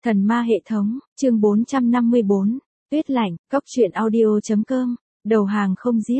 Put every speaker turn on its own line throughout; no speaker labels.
Thần ma hệ thống, chương 454, tuyết lạnh, cóc truyện audio.com. Đầu hàng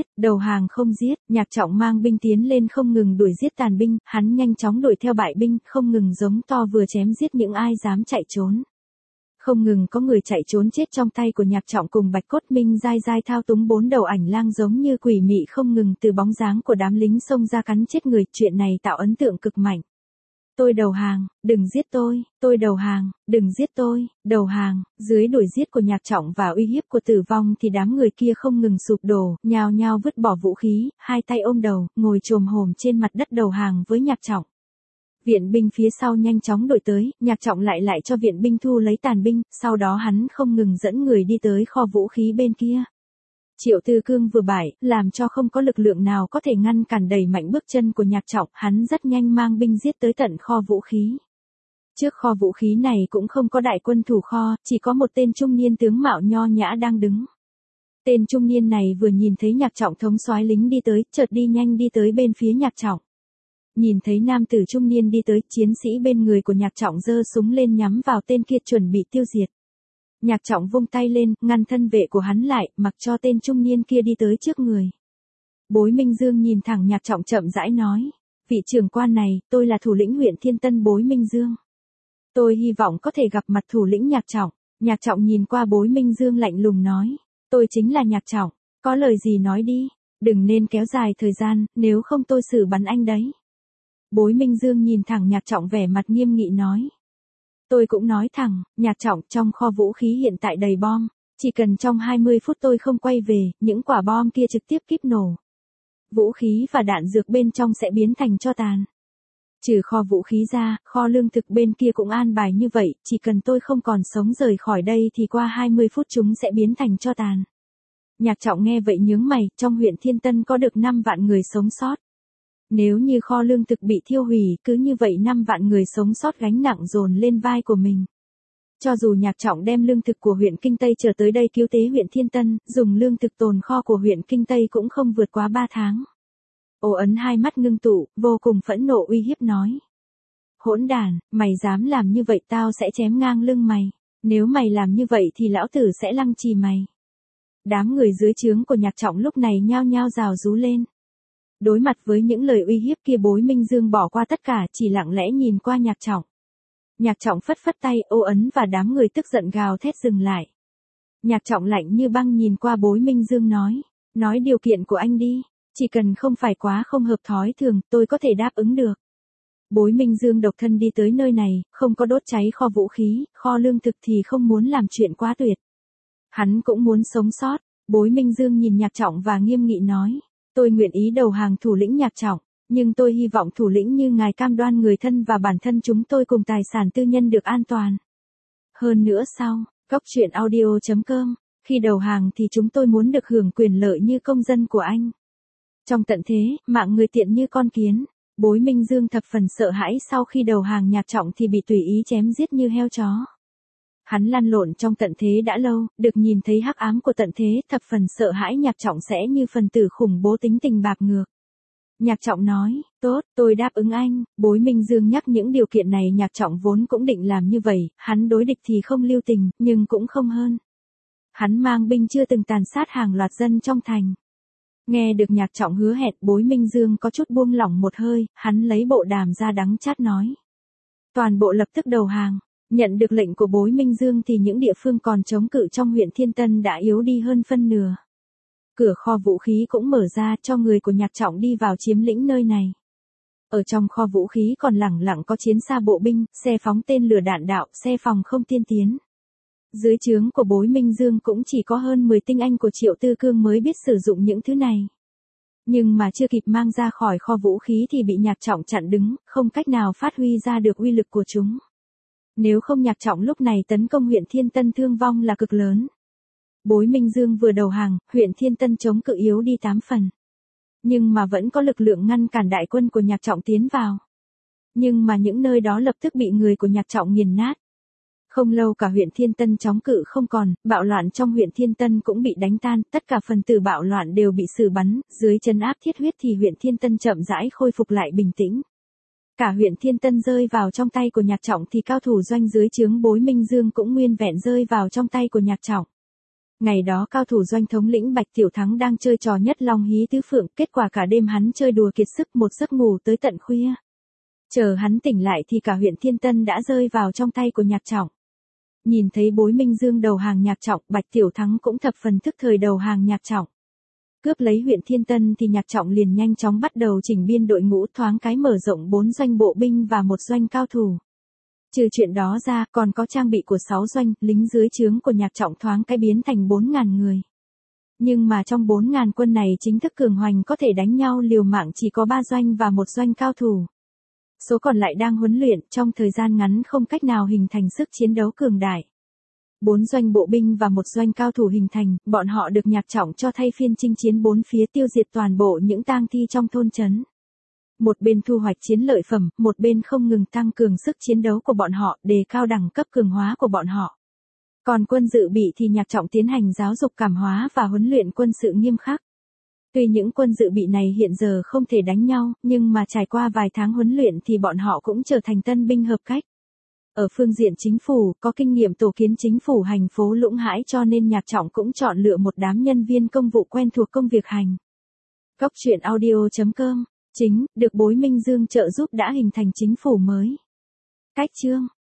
không giết, Nhạc Trọng mang binh tiến lên không ngừng đuổi giết tàn binh, hắn nhanh chóng đuổi theo bại binh, không ngừng giống to vừa chém giết những ai dám chạy trốn. Không ngừng có người chạy trốn chết trong tay của Nhạc Trọng cùng Bạch Cốt Minh dai dai thao túng 4 đầu ảnh lang giống như quỷ mị không ngừng từ bóng dáng của đám lính xông ra cắn chết người, chuyện này tạo ấn tượng cực mạnh. Tôi đầu hàng, đừng giết tôi đầu hàng, đừng giết tôi, đầu hàng, dưới đuổi giết của Nhạc Trọng và uy hiếp của tử vong thì đám người kia không ngừng sụp đổ, nhao nhao vứt bỏ vũ khí, hai tay ôm đầu, ngồi chồm hổm trên mặt đất đầu hàng với Nhạc Trọng. Viện binh phía sau nhanh chóng đuổi tới, Nhạc Trọng lại cho viện binh thu lấy tàn binh, sau đó hắn không ngừng dẫn người đi tới kho vũ khí bên kia. Triệu Tư Cương vừa bại, làm cho không có lực lượng nào có thể ngăn cản đẩy mạnh bước chân của Nhạc Trọng, hắn rất nhanh mang binh giết tới tận kho vũ khí. Trước kho vũ khí này cũng không có đại quân thủ kho, chỉ có một tên trung niên tướng mạo nho nhã đang đứng. Tên trung niên này vừa nhìn thấy Nhạc Trọng thống soái lính đi tới, chợt đi nhanh đi tới bên phía Nhạc Trọng. Nhìn thấy nam tử trung niên đi tới, chiến sĩ bên người của Nhạc Trọng giơ súng lên nhắm vào tên kia chuẩn bị tiêu diệt. Nhạc Trọng vung tay lên, ngăn thân vệ của hắn lại, mặc cho tên trung niên kia đi tới trước người. Bối Minh Dương nhìn thẳng Nhạc Trọng chậm rãi nói, vị trưởng quan này, tôi là thủ lĩnh huyện Thiên Tân Bối Minh Dương. Tôi hy vọng có thể gặp mặt thủ lĩnh Nhạc Trọng. Nhạc Trọng nhìn qua Bối Minh Dương lạnh lùng nói, tôi chính là Nhạc Trọng, có lời gì nói đi, đừng nên kéo dài thời gian, nếu không tôi xử bắn anh đấy. Bối Minh Dương nhìn thẳng Nhạc Trọng vẻ mặt nghiêm nghị nói. Tôi cũng nói thẳng, Nhạc Trọng, trong kho vũ khí hiện tại đầy bom, chỉ cần trong 20 phút tôi không quay về, những quả bom kia trực tiếp kíp nổ. Vũ khí và đạn dược bên trong sẽ biến thành tro tàn. Trừ kho vũ khí ra, kho lương thực bên kia cũng an bài như vậy, chỉ cần tôi không còn sống rời khỏi đây thì qua 20 phút chúng sẽ biến thành tro tàn. Nhạc Trọng nghe vậy nhướng mày, trong huyện Thiên Tân có được 5 vạn người sống sót. Nếu như kho lương thực bị thiêu hủy, cứ như vậy 5 vạn người sống sót gánh nặng dồn lên vai của mình. Cho dù Nhạc Trọng đem lương thực của huyện Kinh Tây trở tới đây cứu tế huyện Thiên Tân, dùng lương thực tồn kho của huyện Kinh Tây cũng không vượt quá 3 tháng. Ô Ấn hai mắt ngưng tụ, vô cùng phẫn nộ uy hiếp nói. Hỗn đản, mày dám làm như vậy tao sẽ chém ngang lưng mày. Nếu mày làm như vậy thì lão tử sẽ lăng trì mày. Đám người dưới trướng của Nhạc Trọng lúc này nhao nhao rào rú lên. Đối mặt với những lời uy hiếp kia Bối Minh Dương bỏ qua tất cả chỉ lặng lẽ nhìn qua Nhạc Trọng. Nhạc Trọng phất phất tay, Ô Ấn và đám người tức giận gào thét dừng lại. Nhạc Trọng lạnh như băng nhìn qua Bối Minh Dương nói điều kiện của anh đi, chỉ cần không phải quá không hợp thói thường, tôi có thể đáp ứng được. Bối Minh Dương độc thân đi tới nơi này, không có đốt cháy kho vũ khí, kho lương thực thì không muốn làm chuyện quá tuyệt. Hắn cũng muốn sống sót, Bối Minh Dương nhìn Nhạc Trọng và nghiêm nghị nói. Tôi nguyện ý đầu hàng thủ lĩnh Nhạc Trọng, nhưng tôi hy vọng thủ lĩnh như ngài cam đoan người thân và bản thân chúng tôi cùng tài sản tư nhân được an toàn. Hơn nữa sau, cóc truyện audio.com, khi đầu hàng thì chúng tôi muốn được hưởng quyền lợi như công dân của anh. Trong tận thế, mạng người tiện như con kiến, Bối Minh Dương thập phần sợ hãi sau khi đầu hàng Nhạc Trọng thì bị tùy ý chém giết như heo chó. Hắn lăn lộn trong tận thế đã lâu, được nhìn thấy hắc ám của tận thế, thập phần sợ hãi Nhạc Trọng sẽ như phần tử khủng bố tính tình bạc ngược. Nhạc Trọng nói, tốt, tôi đáp ứng anh. Bối Minh Dương nhắc những điều kiện này Nhạc Trọng vốn cũng định làm như vậy, hắn đối địch thì không lưu tình, nhưng cũng không hơn. Hắn mang binh chưa từng tàn sát hàng loạt dân trong thành. Nghe được Nhạc Trọng hứa hẹn, Bối Minh Dương có chút buông lỏng một hơi, hắn lấy bộ đàm ra đắng chát nói. Toàn bộ lập tức đầu hàng. Nhận được lệnh của Bối Minh Dương thì những địa phương còn chống cự trong huyện Thiên Tân đã yếu đi hơn phân nửa. Cửa kho vũ khí cũng mở ra cho người của Nhạc Trọng đi vào chiếm lĩnh nơi này. Ở trong kho vũ khí còn lẳng lặng có chiến xa bộ binh, xe phóng tên lửa đạn đạo, xe phòng không tiên tiến. Dưới trướng của Bối Minh Dương cũng chỉ có hơn 10 tinh anh của Triệu Tư Cương mới biết sử dụng những thứ này. Nhưng mà chưa kịp mang ra khỏi kho vũ khí thì bị Nhạc Trọng chặn đứng, không cách nào phát huy ra được uy lực của chúng. Nếu không Nhạc Trọng lúc này tấn công huyện Thiên Tân thương vong là cực lớn. Bối Minh Dương vừa đầu hàng, huyện Thiên Tân chống cự yếu đi 8 phần. Nhưng mà vẫn có lực lượng ngăn cản đại quân của Nhạc Trọng tiến vào. Nhưng mà những nơi đó lập tức bị người của Nhạc Trọng nghiền nát. Không lâu cả huyện Thiên Tân chống cự không còn, bạo loạn trong huyện Thiên Tân cũng bị đánh tan, tất cả phần tử bạo loạn đều bị xử bắn, dưới trấn áp thiết huyết thì huyện Thiên Tân chậm rãi khôi phục lại bình tĩnh. Cả huyện Thiên Tân rơi vào trong tay của Nhạc Trọng thì cao thủ doanh dưới trướng Bối Minh Dương cũng nguyên vẹn rơi vào trong tay của Nhạc Trọng. Ngày đó cao thủ doanh thống lĩnh Bạch Tiểu Thắng đang chơi trò nhất long hí tứ phượng, kết quả cả đêm hắn chơi đùa kiệt sức, một giấc ngủ tới tận khuya. Chờ hắn tỉnh lại thì cả huyện Thiên Tân đã rơi vào trong tay của Nhạc Trọng. Nhìn thấy Bối Minh Dương đầu hàng Nhạc Trọng, Bạch Tiểu Thắng cũng thập phần thức thời đầu hàng Nhạc Trọng. Cướp lấy huyện Thiên Tân thì Nhạc Trọng liền nhanh chóng bắt đầu chỉnh biên đội ngũ, thoáng cái mở rộng 4 doanh bộ binh và 1 doanh cao thủ. Trừ chuyện đó ra, còn có trang bị của 6 doanh, lính dưới trướng của Nhạc Trọng thoáng cái biến thành 4.000 người. Nhưng mà trong 4.000 quân này chính thức cường hoành có thể đánh nhau liều mạng chỉ có 3 doanh và 1 doanh cao thủ. Số còn lại đang huấn luyện, trong thời gian ngắn không cách nào hình thành sức chiến đấu cường đại. 4 doanh bộ binh và 1 doanh cao thủ hình thành, bọn họ được Nhạc Trọng cho thay phiên chinh chiến 4 phía, tiêu diệt toàn bộ những tang thi trong thôn trấn. Một bên thu hoạch chiến lợi phẩm, một bên không ngừng tăng cường sức chiến đấu của bọn họ, đề cao đẳng cấp cường hóa của bọn họ. Còn quân dự bị thì Nhạc Trọng tiến hành giáo dục cảm hóa và huấn luyện quân sự nghiêm khắc. Tuy những quân dự bị này hiện giờ không thể đánh nhau, nhưng mà trải qua vài tháng huấn luyện thì bọn họ cũng trở thành tân binh hợp cách. Ở phương diện chính phủ, có kinh nghiệm tổ kiến chính phủ hành phố Lũng Hãi, cho nên Nhạc Trọng cũng chọn lựa một đám nhân viên công vụ quen thuộc công việc hành. Cóc truyện audio.com. Chính, được Bối Minh Dương trợ giúp đã hình thành chính phủ mới. Cách chương